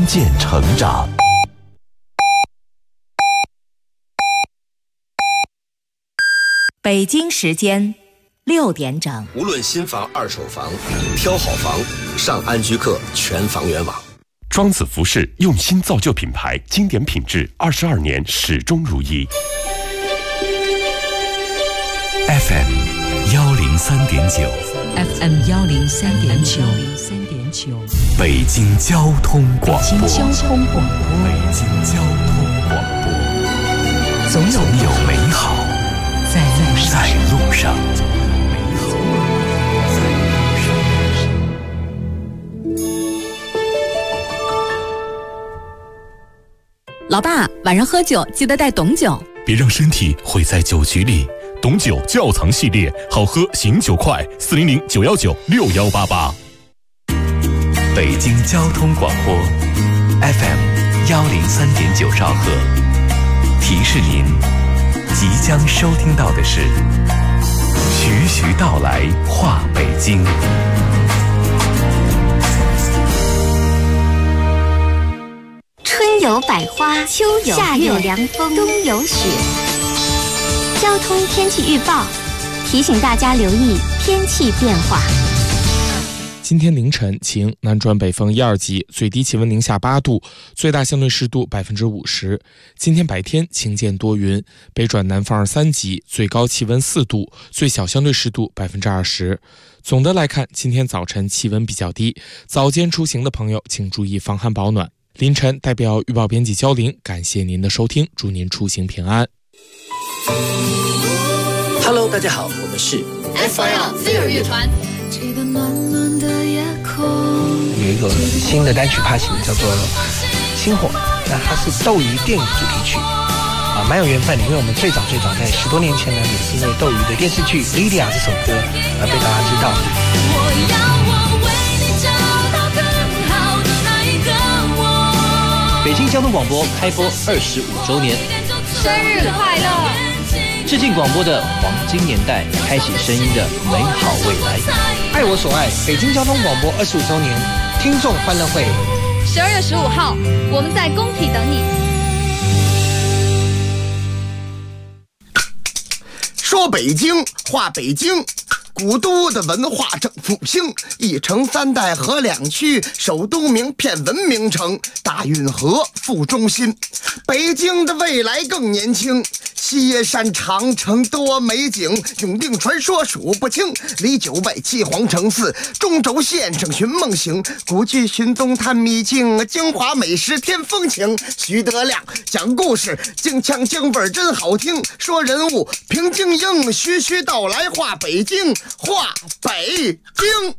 渐成长。 北京时间6点整。 无论新房、二手房，挑好房，上安居客全房源网。 庄子服饰用心造就品牌，经典品质，22年始终如一。 FM 103.9 FM 103.9， 北京交通广播。 北京交通广播。 北京交通广播。总有美好在路上。 老爸，晚上喝酒记得带董酒， 别让身体毁在酒局里。董酒窖藏系列，好喝醒酒快，400-919-6188。 北京交通广播 FM 103.9兆赫，提示您即将收听到的是徐徐道来话北京。 春有百花，秋有夏有凉风，冬有雪。交通天气预报提醒大家留意天气变化。 今天凌晨晴，南转北风1、2级，最低气温零下8度，最大相对湿度50%。今天白天晴间多云，北转南风2、3级，最高气温4度，最小相对湿度20%。总的来看，今天早晨气温比较低，早间出行的朋友请注意防寒保暖。凌晨代表预报编辑焦玲，感谢您的收听，祝您出行平安。 Hello， 大家好，我们是 FIR 飞儿乐团。 有一个新的单曲发行，叫做《星火》，那它是斗鱼电影主题曲啊，蛮有缘分的，因为我们最早在10多年前呢，也是因为斗鱼的电视剧《莉莉娅》这首歌而被大家知道。 北京交通广播开播25周年， 生日快乐！ 致敬广播的黄金年代，开启声音的美好未来。 爱我所爱，北京交通广播25周年听众欢乐会 ，12月15号，我们在工体等你。 说北京，话北京。古都的文化正复兴，一城3代合2区，首都名片文明城，大运河副中心。北京的未来更年轻，西山长城多美景，永定传说数不清，离9外7皇城4，中轴线上寻梦行，古剧寻踪探秘境，京华美食添风情。徐德亮讲故事，京腔京味真好听，说人物平京英，徐徐道来话北京，话北京。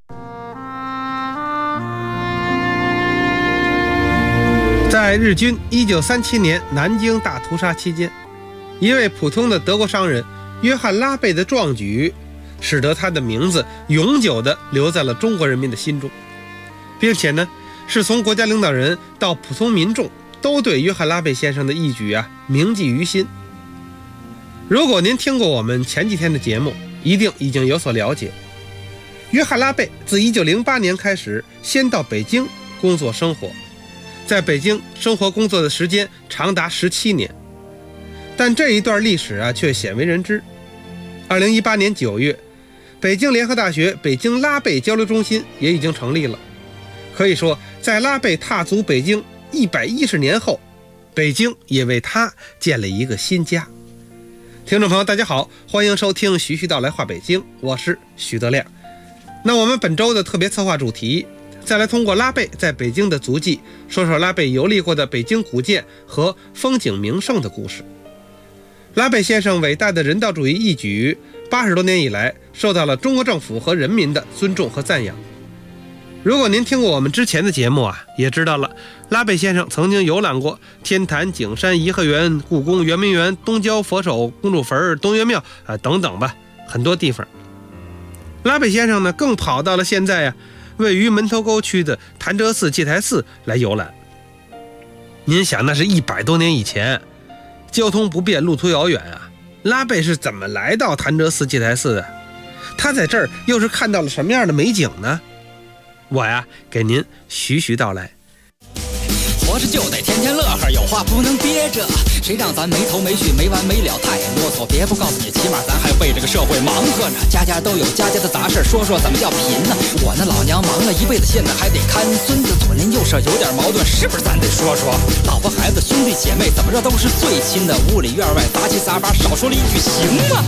在日军1937年南京大屠杀期间，一位普通的德国商人约翰·拉贝的壮举，使得他的名字永久地留在了中国人民的心中，并且呢，是从国家领导人到普通民众都对约翰·拉贝先生的义举铭记于心。如果您听过我们前几天的节目，一定已经有所了解。约翰·拉贝自1908年开始先到北京工作生活，在北京生活工作的时间长达17年，但这一段历史却鲜为人知。2018年9月，北京联合大学北京拉贝交流中心也已经成立了。可以说，在拉贝踏足北京110年后，北京也为他建了一个新家。听众朋友大家好，欢迎收听徐徐道来话北京，我是徐德亮。那我们本周的特别策划主题，再来通过拉贝在北京的足迹，说说拉贝游历过的北京古建和风景名胜的故事。拉贝先生伟大的人道主义义举80多年以来，受到了中国政府和人民的尊重和赞扬。如果您听过我们之前的节目也知道了，拉贝先生曾经游览过天坛、景山、颐和园、故宫、圆明园、东郊、佛手、公主坟、东岳庙等等吧，很多地方。拉贝先生呢，更跑到了现在位于门头沟区的潭柘寺、戒台寺来游览。您想，那是100多年以前，交通不便，路途遥远拉贝是怎么来到潭柘寺、戒台寺的？他在这儿又是看到了什么样的美景呢？我给您徐徐道来。 活着就得天天乐呵，有话不能憋着。谁让咱没头没绪没完没了太啰嗦，别不告诉你，起码咱还为这个社会忙活呢。家家都有家家的杂事，说说怎么叫贫呢？我那老娘忙了一辈子，现在还得看孙子，左邻右舍有点矛盾，是不是咱得说说？老婆孩子兄弟姐妹怎么着都是最亲的，屋里院外杂七杂八，少说了一句行吗？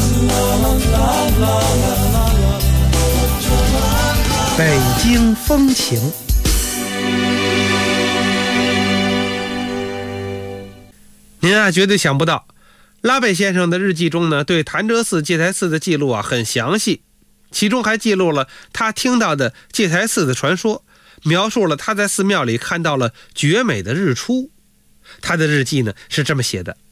北京风情。您啊，绝对想不到，拉贝先生的日记中呢，对潭柘寺戒台寺的记录啊很详细，其中还记录了他听到的戒台寺的传说，描述了他在寺庙里看到了绝美的日出。他的日记呢是这么写的：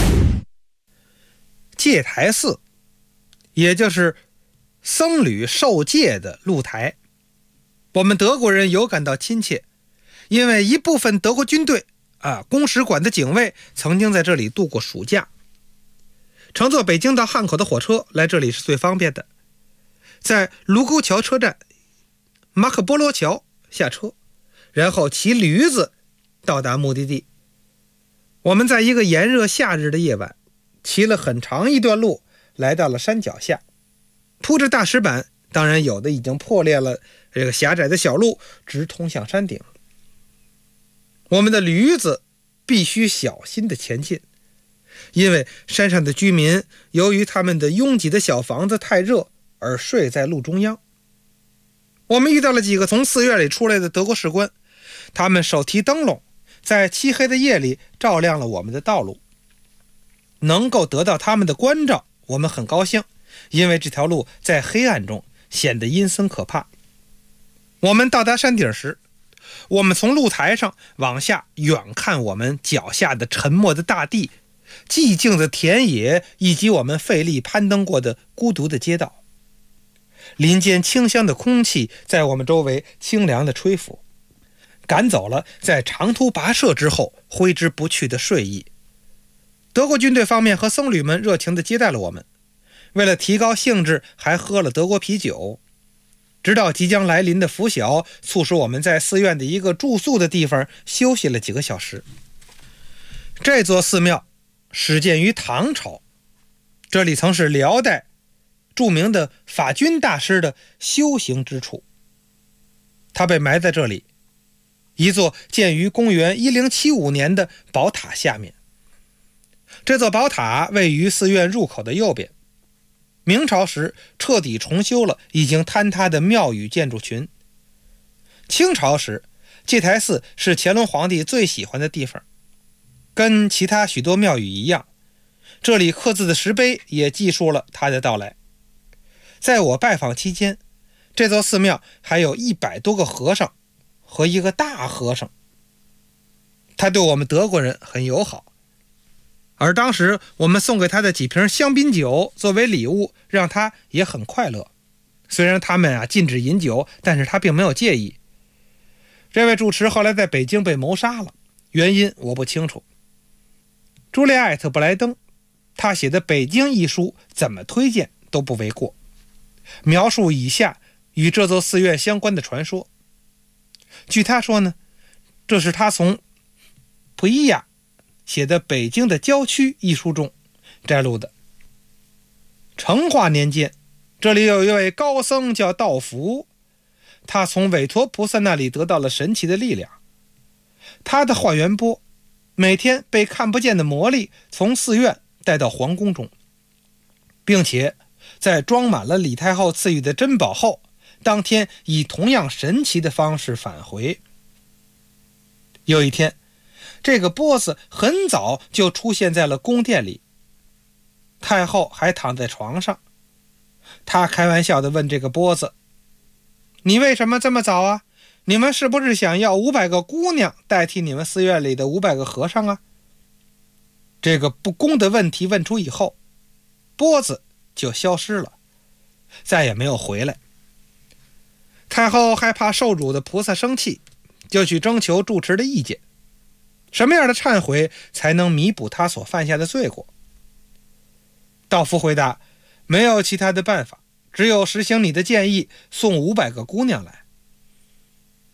戒台寺，也就是僧侣受戒的露台，我们德国人有感到亲切，因为一部分德国军队公使馆的警卫曾经在这里度过暑假。乘坐北京到汉口的火车来这里是最方便的，在卢沟桥车站马可波罗桥下车，然后骑驴子到达目的地。我们在一个炎热夏日的夜晚，骑了很长一段路，来到了山脚下，铺着大石板，当然有的已经破裂了，这个狭窄的小路直通向山顶。我们的驴子必须小心地前进，因为山上的居民由于他们的拥挤的小房子太热而睡在路中央。我们遇到了几个从寺院里出来的德国士官，他们手提灯笼，在漆黑的夜里照亮了我们的道路。能够得到他们的关照，我们很高兴，因为这条路在黑暗中显得阴森可怕。我们到达山顶时，我们从露台上往下远看我们脚下的沉默的大地，寂静的田野，以及我们费力攀登过的孤独的街道。林间清香的空气在我们周围清凉的吹拂，赶走了在长途跋涉之后挥之不去的睡意。德国军队方面和僧侣们热情地接待了我们，为了提高兴致还喝了德国啤酒，直到即将来临的拂晓促使我们在寺院的一个住宿的地方休息了几个小时。这座寺庙始建于唐朝，这里曾是辽代著名的法军大师的修行之处。他被埋在这里，一座建于公元1075年的宝塔下面。这座宝塔位于寺院入口的右边，明朝时彻底重修了已经坍塌的庙宇建筑群。清朝时，戒台寺是乾隆皇帝最喜欢的地方，跟其他许多庙宇一样，这里刻字的石碑也记述了他的到来。在我拜访期间，这座寺庙还有100多个和尚和一个大和尚，他对我们德国人很友好。而当时我们送给他的几瓶香槟酒作为礼物，让他也很快乐。虽然他们禁止饮酒，但是他并没有介意。这位住持后来在北京被谋杀了，原因我不清楚。朱利艾特·布莱登他写的《北京》一书怎么推荐都不为过，描述以下与这座寺院相关的传说。据他说呢，这是他从普伊亚写的《北京的郊区》一书中摘录的。成化年间，这里有一位高僧叫道福，他从韦陀菩萨那里得到了神奇的力量。他的化缘钵每天被看不见的魔力从寺院带到皇宫中，并且在装满了李太后赐予的珍宝后，当天以同样神奇的方式返回。有一天，这个钵子很早就出现在了宫殿里，太后还躺在床上。他开玩笑地问这个钵子：“你为什么这么早啊？你们是不是想要500个姑娘代替你们寺院里的500个和尚啊？”这个不公的问题问出以后，钵子就消失了，再也没有回来。太后害怕受辱的菩萨生气，就去征求住持的意见，什么样的忏悔才能弥补他所犯下的罪过？道夫回答：没有其他的办法，只有实行你的建议，送500个姑娘来。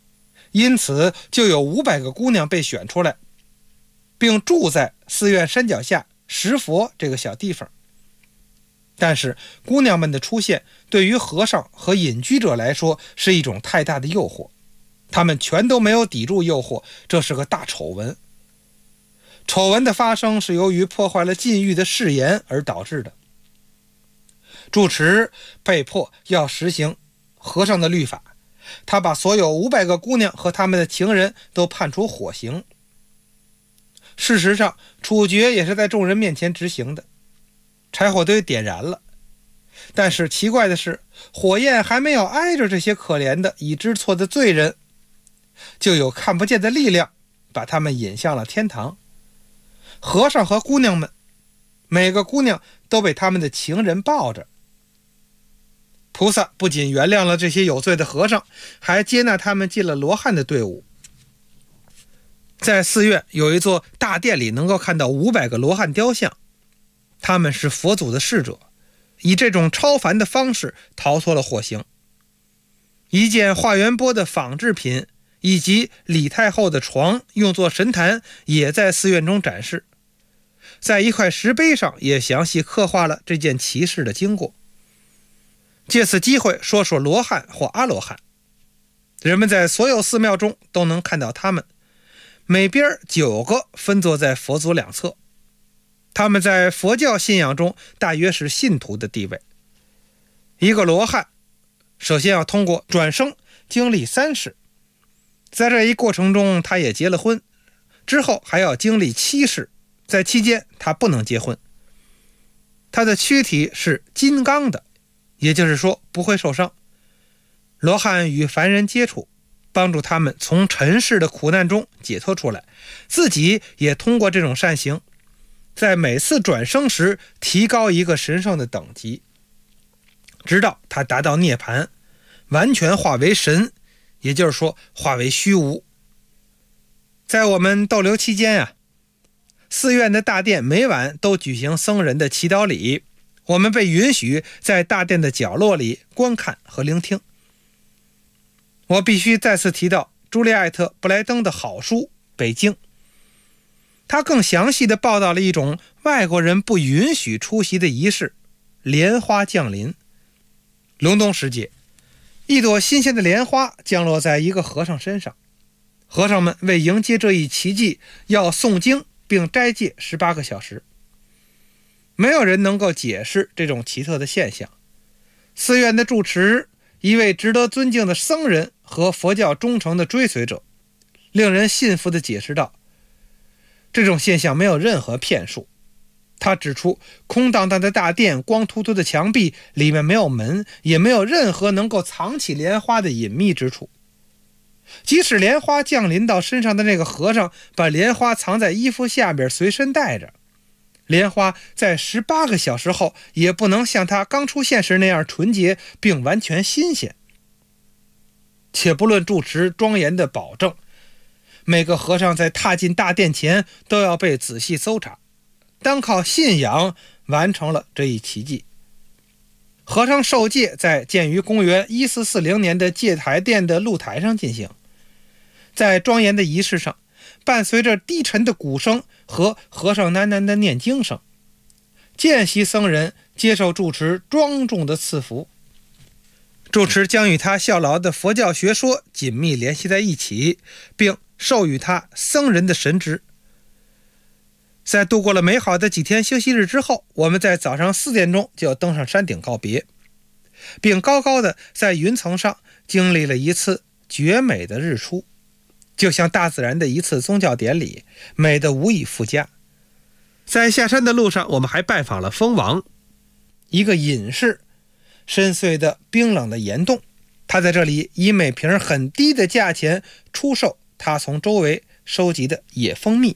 因此就有500个姑娘被选出来，并住在寺院山脚下石佛这个小地方。但是姑娘们的出现对于和尚和隐居者来说是一种太大的诱惑，他们全都没有抵住诱惑，这是个大丑闻。丑闻的发生是由于破坏了禁欲的誓言而导致的。住持被迫要实行和尚的律法，他把所有500个姑娘和他们的情人都判处火刑。事实上，处决也是在众人面前执行的。柴火堆点燃了，但是奇怪的是，火焰还没有挨着这些可怜的已知错的罪人，就有看不见的力量把他们引向了天堂。和尚和姑娘们，每个姑娘都被他们的情人抱着。菩萨不仅原谅了这些有罪的和尚，还接纳他们进了罗汉的队伍。在寺院有一座大殿里能够看到500个罗汉雕像，他们是佛祖的侍者，以这种超凡的方式逃脱了火刑。一件化缘钵的仿制品以及李太后的床用作神坛也在寺院中展示，在一块石碑上也详细刻画了这件奇事的经过。借此机会说说罗汉或阿罗汉，人们在所有寺庙中都能看到他们，每边9个分坐在佛祖两侧。他们在佛教信仰中大约是信徒的地位。一个罗汉首先要通过转生经历3世，在这一过程中他也结了婚，之后还要经历7世，在期间他不能结婚。他的躯体是金刚的，也就是说不会受伤。罗汉与凡人接触，帮助他们从尘世的苦难中解脱出来，自己也通过这种善行，在每次转生时提高一个神圣的等级，直到他达到涅槃，完全化为神，也就是说化为虚无。在我们逗留期间啊，寺院的大殿每晚都举行僧人的祈祷礼，我们被允许在大殿的角落里观看和聆听。我必须再次提到朱利艾特·布莱登的好书《北京》，他更详细地报道了一种外国人不允许出席的仪式——莲花降临。隆冬时节，一朵新鲜的莲花降落在一个和尚身上，和尚们为迎接这一奇迹要诵经并斋戒18个小时。没有人能够解释这种奇特的现象。寺院的住持，一位值得尊敬的僧人和佛教忠诚的追随者，令人信服地解释道，这种现象没有任何骗术。他指出，空荡荡的大殿，光秃秃的墙壁，里面没有门，也没有任何能够藏起莲花的隐秘之处。即使莲花降临到身上的那个和尚把莲花藏在衣服下边随身带着，莲花在18个小时后也不能像他刚出现时那样纯洁并完全新鲜。且不论住持庄严的保证，每个和尚在踏进大殿前都要被仔细搜查，单靠信仰完成了这一奇迹。和尚受戒在建于公元1440年的戒台殿的露台上进行，在庄严的仪式上，伴随着低沉的鼓声和和尚喃喃的念经声，见习僧人接受住持庄重的赐福。住持将与他效劳的佛教学说紧密联系在一起，并授予他僧人的神职。在度过了美好的几天休息日之后，我们在早上4点钟就要登上山顶告别，并高高的在云层上经历了一次绝美的日出，就像大自然的一次宗教典礼，美得无以复加。在下山的路上，我们还拜访了蜂王，一个隐士深邃的冰冷的岩洞，他在这里以每瓶很低的价钱出售他从周围收集的野蜂蜜。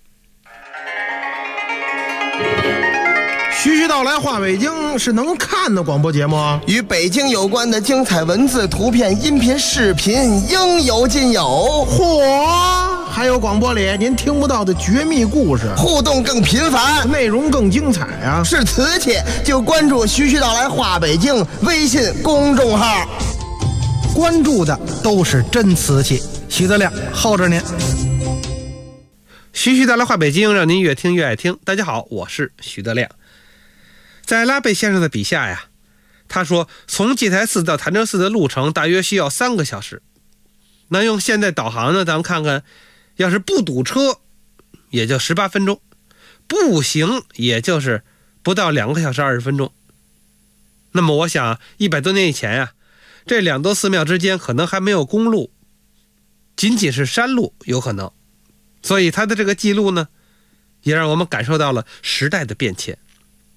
徐徐道来话北京是能看的广播节目， 与北京有关的精彩文字、图片、音频、视频应有尽有。 嚯，还有广播里您听不到的绝密故事， 互动更频繁， 内容更精彩啊！ 是瓷器就关注徐徐道来话北京微信公众号， 关注的都是真瓷器。 许德亮候着您。 徐徐带来话北京，让您越听越爱听。大家好，我是徐德亮。在拉贝先生的笔下呀，他说从戒台寺到潭柘寺的路程大约需要3个小时。那用现在导航呢，咱们看看，要是不堵车也就18分钟，步行也就是不到2个小时20分钟。那么我想100多年以前呀，这2座寺庙之间可能还没有公路，仅仅是山路有可能，所以他的这个记录呢，也让我们感受到了时代的变迁。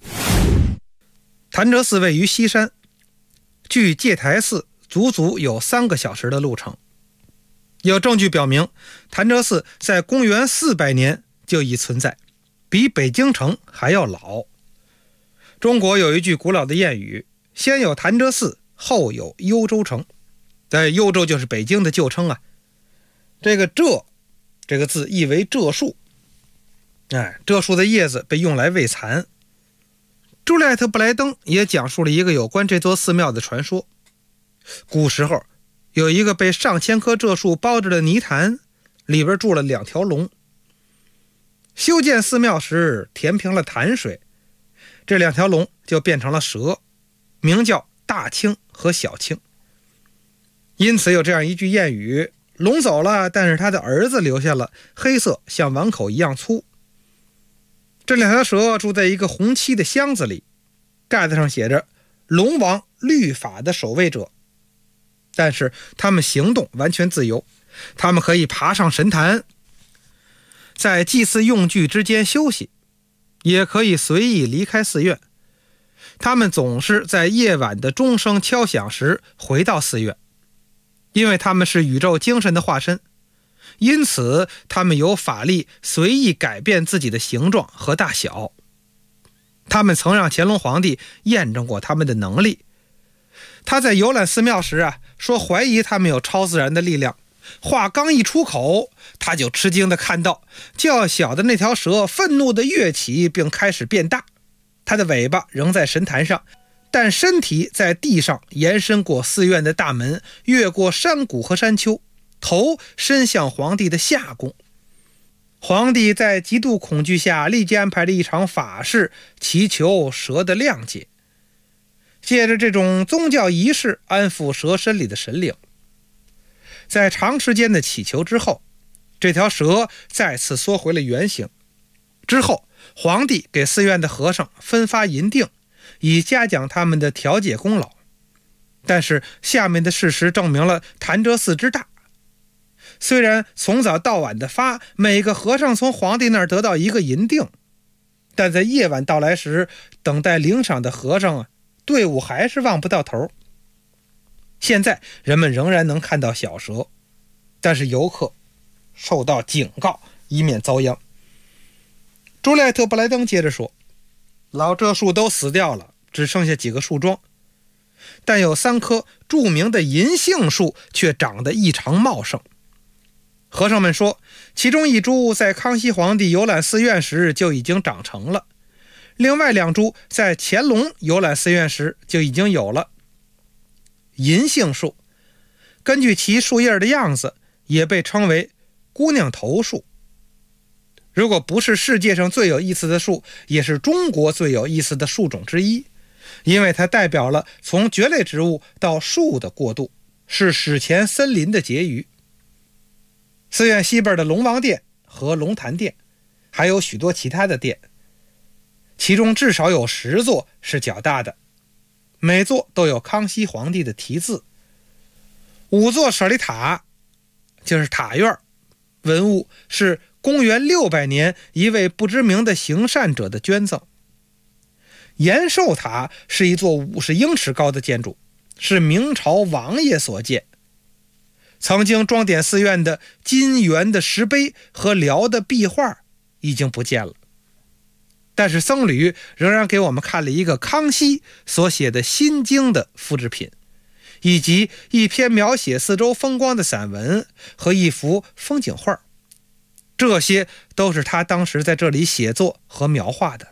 潭柘寺位于西山，距戒台寺足足有3个小时的路程。有证据表明，潭柘寺在公元400年就已存在，比北京城还要老。中国有一句古老的谚语，先有潭柘寺，后有幽州城。在幽州就是北京的旧称啊。这个柘这个字意为柘树，柘树的叶子被用来喂蚕。朱利埃特·布莱登也讲述了一个有关这座寺庙的传说。古时候有一个被上千棵柘树包着的泥潭，里边住了2条龙。修建寺庙时填平了潭水，这2条龙就变成了蛇，名叫大青和小青。因此有这样一句谚语，龙走了，但是他的儿子留下了，黑色像碗口一样粗。这2条蛇住在一个红漆的箱子里，盖子上写着龙王律法的守卫者。但是他们行动完全自由，他们可以爬上神坛，在祭祀用具之间休息，也可以随意离开寺院。他们总是在夜晚的钟声敲响时回到寺院，因为他们是宇宙精神的化身，因此他们有法力随意改变自己的形状和大小。他们曾让乾隆皇帝验证过他们的能力。他在游览寺庙时说怀疑他们有超自然的力量，话刚一出口，他就吃惊地看到较小的那条蛇愤怒地跃起，并开始变大。它的尾巴仍在神坛上，但身体在地上延伸过寺院的大门，越过山谷和山丘，头伸向皇帝的下宫。皇帝在极度恐惧下立即安排了一场法事，祈求蛇的谅解，借着这种宗教仪式安抚蛇身里的神灵。在长时间的祈求之后，这条蛇再次缩回了原形。之后皇帝给寺院的和尚分发银锭，以嘉奖他们的调解功劳。但是下面的事实证明了潭柘寺之大。虽然从早到晚的发，每个和尚从皇帝那儿得到1个银锭，但在夜晚到来时，等待领赏的和尚队伍还是望不到头。现在人们仍然能看到小蛇，但是游客受到警告，以免遭殃。朱利埃特·布莱登接着说，老柘树都死掉了，只剩下几个树桩，但有3棵著名的银杏树却长得异常茂盛。和尚们说，其中1株在康熙皇帝游览寺院时就已经长成了，另外2株在乾隆游览寺院时就已经有了。银杏树根据其树叶的样子也被称为姑娘头树。如果不是世界上最有意思的树，也是中国最有意思的树种之一，因为它代表了从蕨类植物到树的过渡，是史前森林的结余。寺院西边的龙王殿和龙潭殿还有许多其他的殿，其中至少有10座是较大的，每座都有康熙皇帝的题字。5座舍利塔就是塔院，文物是公元600年一位不知名的行善者的捐赠。延寿塔是一座50英尺高的建筑，是明朝王爷所建。曾经装点寺院的金元的石碑和辽的壁画已经不见了，但是僧侣仍然给我们看了一个康熙所写的心经的复制品，以及一篇描写四周风光的散文和一幅风景画，这些都是他当时在这里写作和描画的。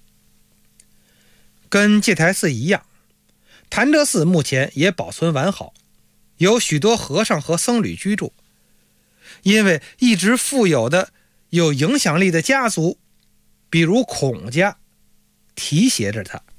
跟戒台寺一样，潭柘寺目前也保存完好，有许多和尚和僧侣居住。 因为一直富有的有影响力的家族，比如孔家，提携着他。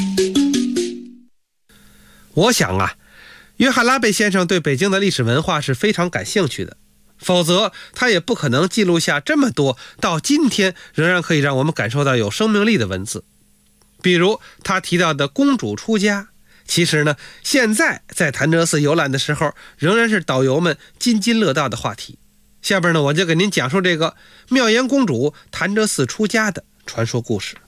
我想啊，约翰拉贝先生对北京的历史文化是非常感兴趣的，否则他也不可能记录下这么多到今天仍然可以让我们感受到有生命力的文字。比如他提到的公主出家，其实呢，现在在潭柘寺游览的时候仍然是导游们津津乐道的话题。下边呢，我就给您讲述这个妙颜公主潭柘寺出家的传说故事。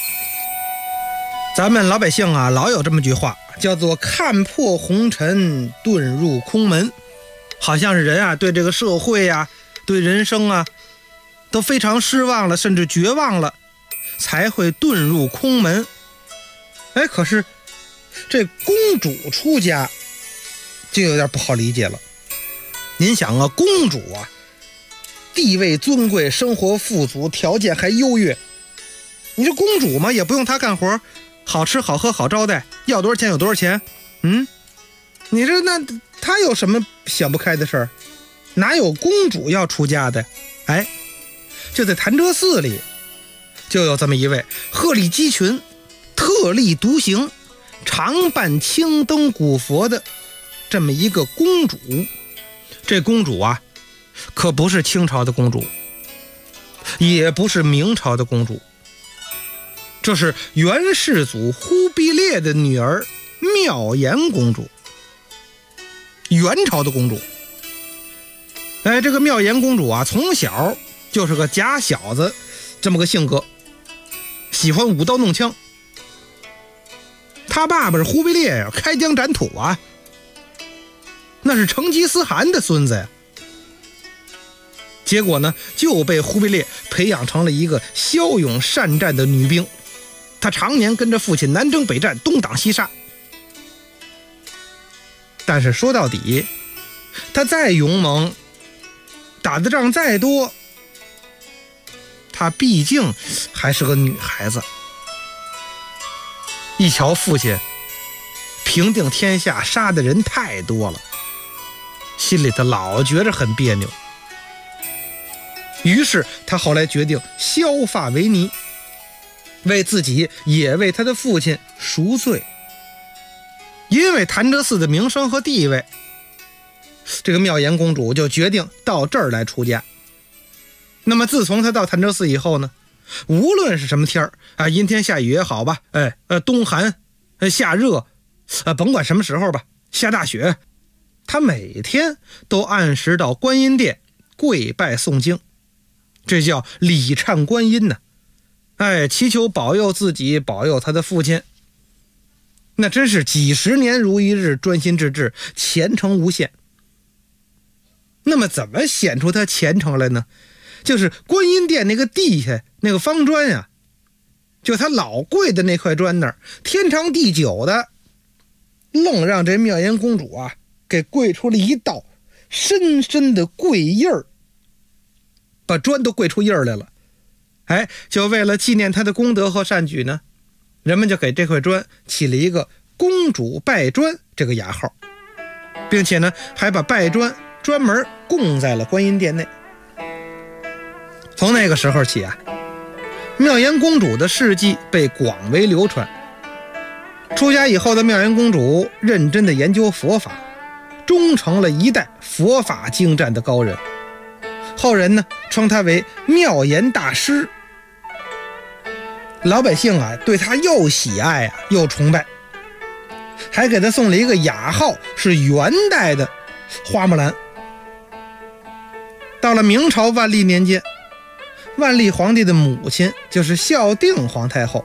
咱们老百姓啊，老有这么句话，叫做看破红尘，遁入空门。好像是人啊，对这个社会啊，对人生啊，都非常失望了，甚至绝望了，才会遁入空门。哎，可是这公主出家就有点不好理解了。您想啊，公主啊，地位尊贵，生活富足，条件还优越，你这公主嘛，也不用她干活，好吃好喝好招待，要多少钱有多少钱。你这那她有什么想不开的事儿？哪有公主要出家的？哎，就在潭柘寺里就有这么一位鹤立鸡群，特立独行，常伴青灯古佛的这么一个公主。这公主啊，可不是清朝的公主，也不是明朝的公主，这是元世祖忽必烈的女儿妙颜公主，元朝的公主。哎，这个妙颜公主啊，从小就是个假小子这么个性格，喜欢舞刀弄枪。他爸爸是忽必烈呀，开疆斩土啊，那是成吉思汗的孙子呀。结果呢，就被忽必烈培养成了一个骁勇善战的女兵。她常年跟着父亲南征北战，东挡西杀。但是说到底，她再勇猛，打的仗再多，她毕竟还是个女孩子。一瞧父亲平定天下，杀的人太多了，心里头老觉着很别扭。于是他后来决定削发为尼，为自己也为他的父亲赎罪。因为潭柘寺的名声和地位，这个妙颜公主就决定到这儿来出家。那么自从她到潭柘寺以后呢，无论是什么天儿啊，阴天下雨也好吧，冬寒夏热甭管什么时候吧，下大雪，她每天都按时到观音殿跪拜诵经，这叫礼忏观音呢。祈求保佑自己，保佑他的父亲。那真是几十年如一日，专心致志，虔诚无限。那么怎么显出他虔诚来呢？就是观音殿那个地下那个方砖呀，就他老跪的那块砖那儿，天长地久的，愣让这妙颜公主啊给跪出了一道深深的跪印儿，把砖都跪出印儿来了。就为了纪念他的功德和善举呢，人们就给这块砖起了一个公主拜砖这个雅号，并且呢还把拜砖专门供在了观音殿内。从那个时候起啊，妙颜公主的事迹被广为流传。出家以后的妙颜公主认真的研究佛法，终成了一代佛法精湛的高人。后人呢称她为妙颜大师。老百姓啊对她又喜爱啊又崇拜，还给她送了一个雅号，是元代的花木兰。到了明朝万历年间，万历皇帝的母亲就是孝定皇太后，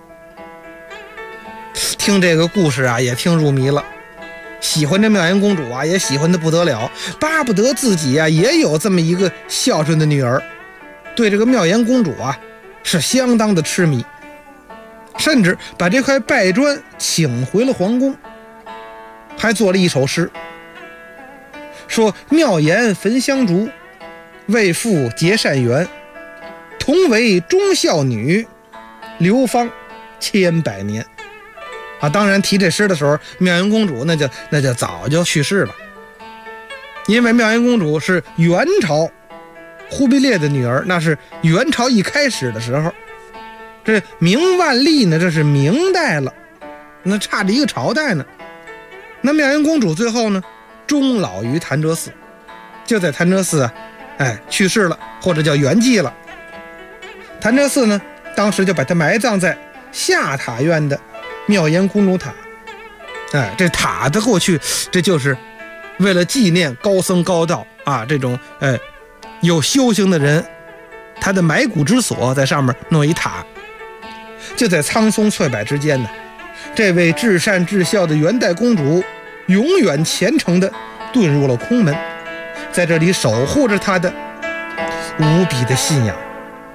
听这个故事啊也听入迷了，喜欢这妙颜公主啊也喜欢得不得了，巴不得自己啊也有这么一个孝顺的女儿，对这个妙颜公主啊是相当的痴迷，甚至把这块拜砖请回了皇宫，还做了一首诗，说妙颜焚香烛，为父结善缘，同为忠孝女，流芳千百年。当然提这诗的时候，妙颜公主那就早就去世了，因为妙颜公主是元朝忽必烈的女儿，那是元朝一开始的时候。这明万历呢，这是明代了，那差着一个朝代呢。那妙音公主最后呢，终老于潭柘寺，就在潭柘寺啊，去世了，或者叫圆寂了。潭柘寺呢，当时就把她埋葬在下塔院的妙音公主塔。这塔的过去，这就是为了纪念高僧高道啊，这种有修行的人，他的埋骨之所，在上面弄一塔。就在苍松翠柏之间呢，这位至善至孝的元代公主永远虔诚地遁入了空门，在这里守护着她的无比的信仰。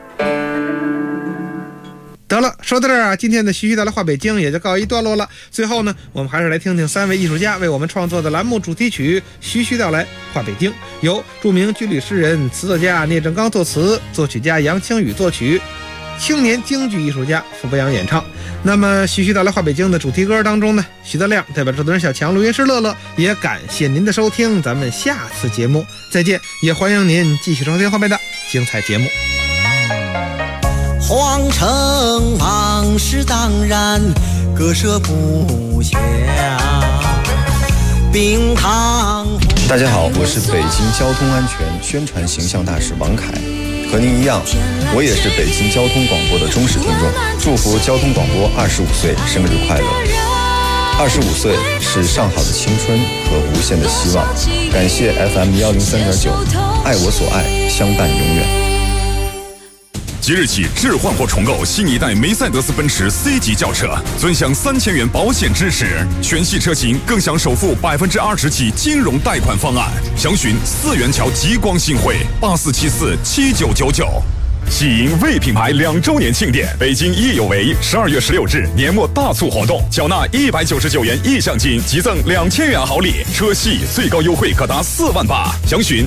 得了，说到这儿啊，今天的徐徐道来话北京也就告一段落了。最后呢，我们还是来听听3位艺术家为我们创作的栏目主题曲《徐徐道来话北京》，由著名军旅诗人、词作家聂正刚作词，作曲家杨清宇作曲，青年京剧艺术家傅博洋演唱。那么徐徐道来话北京的主题歌当中呢，徐德亮代表制作人小强、录音师乐乐，也感谢您的收听，咱们下次节目再见，也欢迎您继续收听后面的精彩节目。 皇城往事当然割舍不下，冰糖。 大家好，我是北京交通安全宣传形象大使王凯，和您一样，我也是北京交通广播的忠实听众，祝福交通广播25岁生日快乐。25岁是上好的青春和无限的希望，感谢 FM 103.9，爱我所爱，相伴永远。 即日起置换或重购新一代梅赛德斯奔驰 C 级轿车，尊享3000元保险支持，全系车型更享首付20%起金融贷款方案。详询4元桥极光新汇84747999。喜迎魏品牌2周年庆典，北京益有为12月16日年末大促活动，缴纳199元意向金，即赠2000元好礼，车系最高优惠可达4万8。详询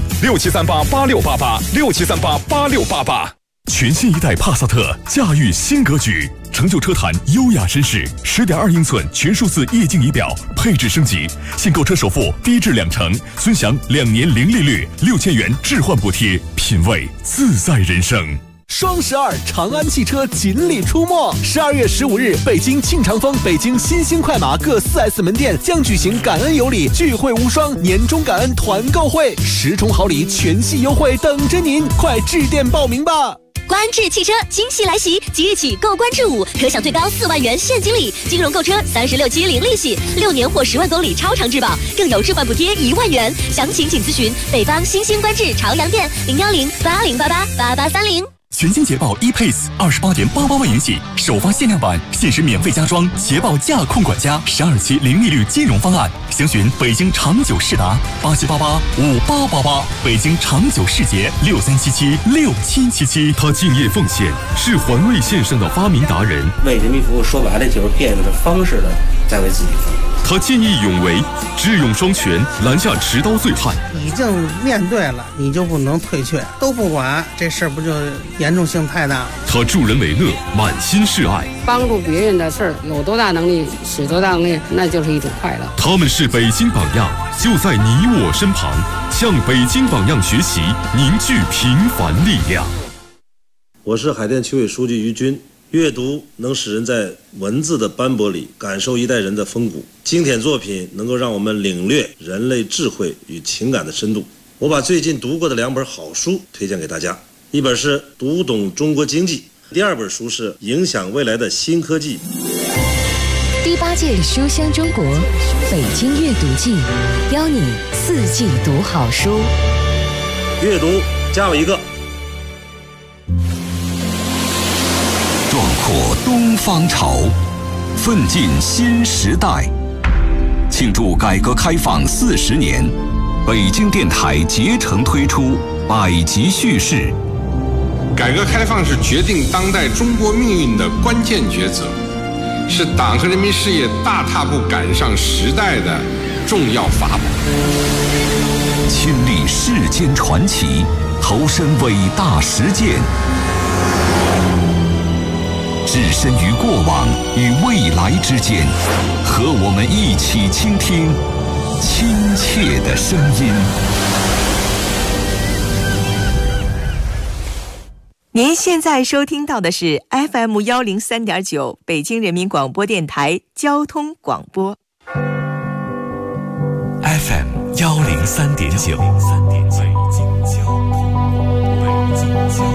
67388688，67388688。 全新一代帕萨特驾驭新格局，成就车坛优雅绅士，10.2英寸全数字液晶仪表，配置升级，现购车首付低至2成，尊享2年零利率，6000元置换补贴，品味自在人生。 双12长安汽车锦鲤出没，12月15日，北京庆长丰、北京新兴快马各4S 门店将举行感恩有礼聚会无双年终感恩团购会，10重好礼全系优惠等着您，快致电报名吧！ 观致汽车惊喜来袭，即日起购观致5可享最高4万元现金礼，金融购车36期零利息，6年或10万公里超长质保，更有置换补贴1万元。详情请咨询北方新兴观致朝阳店01080888830。 全新捷豹 ePace 28.88万元起，首发限量版，限时免费加装捷豹驾控管家12期零利率金融方案。详询北京长久世达87885888，北京长久世捷63776777。 他敬业奉献，是环卫线上的发明达人。 为人民服务，说白了就是变着方式的在为自己服务。 他见义勇为，智勇双全，拦下持刀醉汉。 已经面对了，你就不能退却，都不管，这事儿不就严重性太大了？ 他助人为乐，满心是爱， 帮助别人的事儿，有多大能力使多大能力，那就是一种快乐。 他们是北京榜样，就在你我身旁，向北京榜样学习，凝聚平凡力量。 我是海淀区委书记于军。阅读能使人在文字的斑驳里感受一代人的风骨，经典作品能够让我们领略人类智慧与情感的深度。我把最近读过的2本好书推荐给大家，一本是《读懂中国经济》，第2本书是《影响未来的新科技》。 第8届书香中国北京阅读季，邀你4季读好书。 阅读加我一个。 壮阔东方潮，奋进新时代。庆祝改革开放40年，北京电台竭诚推出百集叙事。 改革开放是决定当代中国命运的关键抉择，是党和人民事业大踏步赶上时代的重要法宝。 亲历世间传奇，投身伟大实践。置身于过往与未来之间，和我们一起倾听亲切的声音。 您现在收听到的是 FM103.9 北京人民广播电台交通广播。 FM103.9